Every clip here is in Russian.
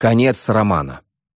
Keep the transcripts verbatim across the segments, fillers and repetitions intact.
Конец романа.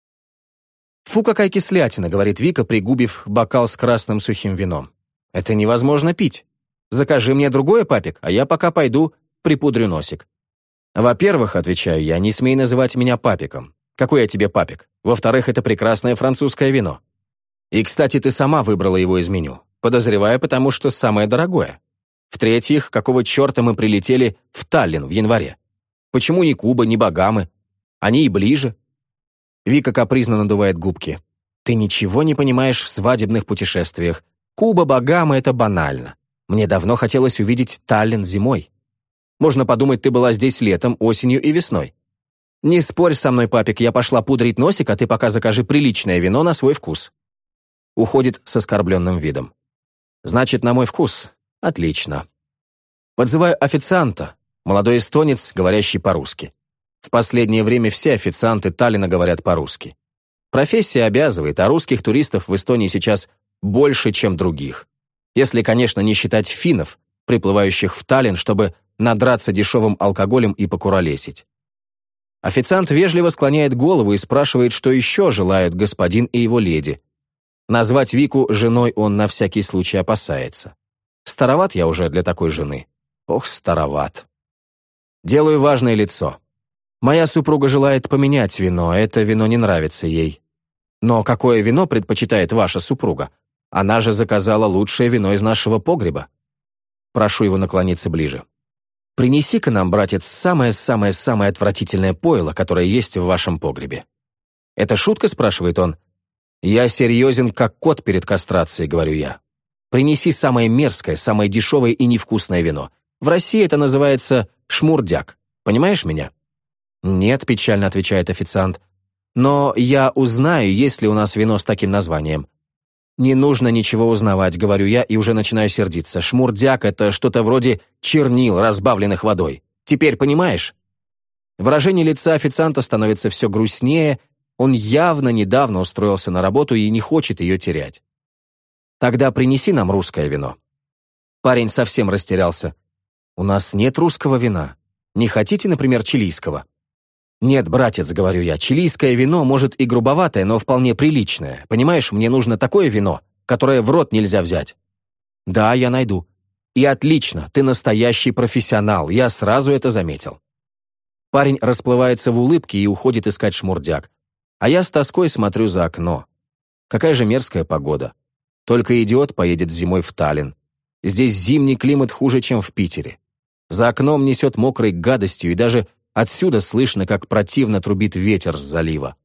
«Фу, какая кислятина», — говорит Вика, пригубив бокал с красным сухим вином. «Это невозможно пить. Закажи мне другое, папик, а я пока пойду припудрю носик». «Во-первых, — отвечаю я, — не смей называть меня папиком. Какой я тебе папик? Во-вторых, это прекрасное французское вино. И, кстати, ты сама выбрала его из меню. Подозреваю, потому что самое дорогое. В-третьих, какого черта мы прилетели в Таллин в январе? Почему ни Куба, ни Багамы? Они и ближе». Вика капризно надувает губки. «Ты ничего не понимаешь в свадебных путешествиях. Куба, Багамы — это банально. Мне давно хотелось увидеть Таллин зимой. Можно подумать, ты была здесь летом, осенью и весной. Не спорь со мной, папик, я пошла пудрить носик, а ты пока закажи приличное вино на свой вкус». Уходит с оскорбленным видом. «Значит, на мой вкус? Отлично». Подзываю официанта, молодой эстонец, говорящий по-русски. В последнее время все официанты Таллина говорят по-русски. Профессия обязывает, а русских туристов в Эстонии сейчас больше, чем других. Если, конечно, не считать финнов, приплывающих в Таллин, чтобы надраться дешевым алкоголем и покуролесить. Официант вежливо склоняет голову и спрашивает, что еще желают господин и его леди. Назвать Вику женой он на всякий случай опасается. Староват я уже для такой жены. Ох, староват. Делаю важное лицо. Моя супруга желает поменять вино, это вино не нравится ей. Но какое вино предпочитает ваша супруга? Она же заказала лучшее вино из нашего погреба. Прошу его наклониться ближе. Принеси-ка нам, братец, самое-самое-самое отвратительное пойло, которое есть в вашем погребе. Это шутка, спрашивает он. Я серьезен, как кот перед кастрацией, говорю я. Принеси самое мерзкое, самое дешевое и невкусное вино. В России это называется шмурдяк. Понимаешь меня? «Нет», — печально отвечает официант. «Но я узнаю, есть ли у нас вино с таким названием». «Не нужно ничего узнавать», — говорю я, и уже начинаю сердиться. «Шмурдяк — это что-то вроде чернил, разбавленных водой. Теперь понимаешь?» Выражение лица официанта становится все грустнее, он явно недавно устроился на работу и не хочет ее терять. «Тогда принеси нам русское вино». Парень совсем растерялся. «У нас нет русского вина. Не хотите, например, чилийского?» «Нет, братец, — говорю я, — чилийское вино, может, и грубоватое, но вполне приличное. Понимаешь, мне нужно такое вино, которое в рот нельзя взять». «Да, я найду». «И отлично, ты настоящий профессионал, я сразу это заметил». Парень расплывается в улыбке и уходит искать шмурдяк. А я с тоской смотрю за окно. Какая же мерзкая погода. Только идиот поедет зимой в Таллин. Здесь зимний климат хуже, чем в Питере. За окном несет мокрой гадостью, и даже отсюда слышно, как противно трубит ветер с залива.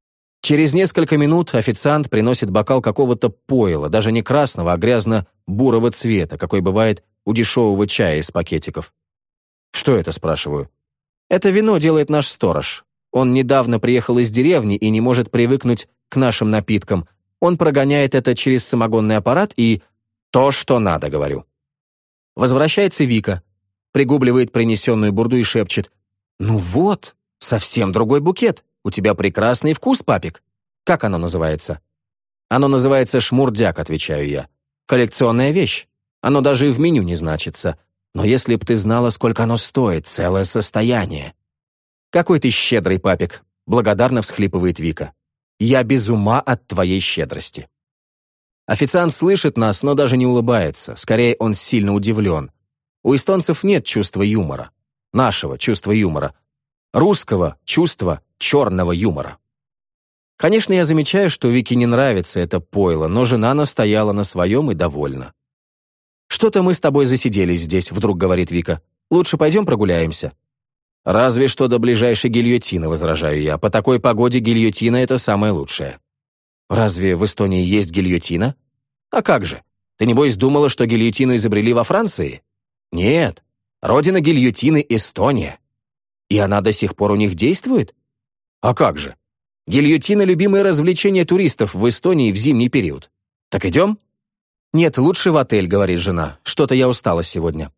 Через несколько минут официант приносит бокал какого-то пойла, даже не красного, а грязно-бурого цвета, какой бывает у дешевого чая из пакетиков. «Что это?» – спрашиваю. «Это вино делает наш сторож. Он недавно приехал из деревни и не может привыкнуть к нашим напиткам. Он прогоняет это через самогонный аппарат и... то, что надо», — говорю. Возвращается Вика, пригубливает принесенную бурду и шепчет: «Ну вот, совсем другой букет. У тебя прекрасный вкус, папик. Как оно называется?» «Оно называется шмурдяк», — отвечаю я. «Коллекционная вещь. Оно даже и в меню не значится. Но если б ты знала, сколько оно стоит, целое состояние». «Какой ты щедрый, папик», — благодарно всхлипывает Вика. «Я без ума от твоей щедрости». Официант слышит нас, но даже не улыбается. Скорее, он сильно удивлен. У эстонцев нет чувства юмора. Нашего чувства юмора. Русского чувства черного юмора. Конечно, я замечаю, что Вике не нравится это пойло, но жена настояла на своем и довольна. «Что-то мы с тобой засиделись здесь», — вдруг говорит Вика. «Лучше пойдем прогуляемся». «Разве что до ближайшей гильотины», — возражаю я. «По такой погоде гильотина — это самое лучшее». «Разве в Эстонии есть гильотина?» «А как же? Ты, небось, думала, что гильотину изобрели во Франции?» «Нет. Родина гильотины — Эстония». «И она до сих пор у них действует?» «А как же? Гильотина — любимое развлечение туристов в Эстонии в зимний период. Так идем?» «Нет, лучше в отель», — говорит жена. «Что-то я устала сегодня».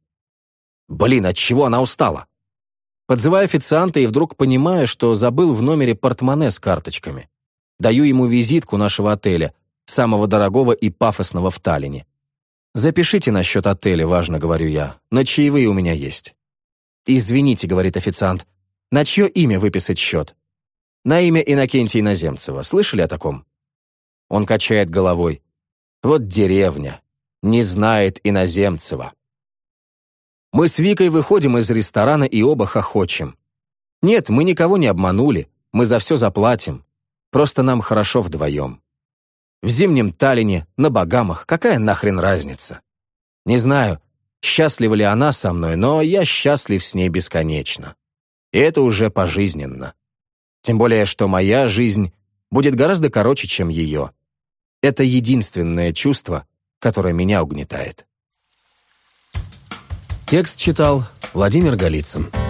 «Блин, от чего она устала?» Подзываю официанта и вдруг понимаю, что забыл в номере портмоне с карточками. Даю ему визитку нашего отеля, самого дорогого и пафосного в Таллине. «Запишите на счет отеля», — важно говорю я. «На чаевые у меня есть». «Извините», — говорит официант, — «на чье имя выписать счет?» На имя Иннокентия Иноземцева. Слышали о таком? Он качает головой. Вот деревня. Не знает Иноземцева. Мы с Викой выходим из ресторана и оба хохочем. Нет, мы никого не обманули. Мы за все заплатим. Просто нам хорошо вдвоем. В зимнем Таллине, на Багамах, какая нахрен разница? Не знаю, счастлива ли она со мной, но я счастлив с ней бесконечно. И это уже пожизненно. Тем более, что моя жизнь будет гораздо короче, чем ее. Это единственное чувство, которое меня угнетает. Текст читал Владимир Голицын.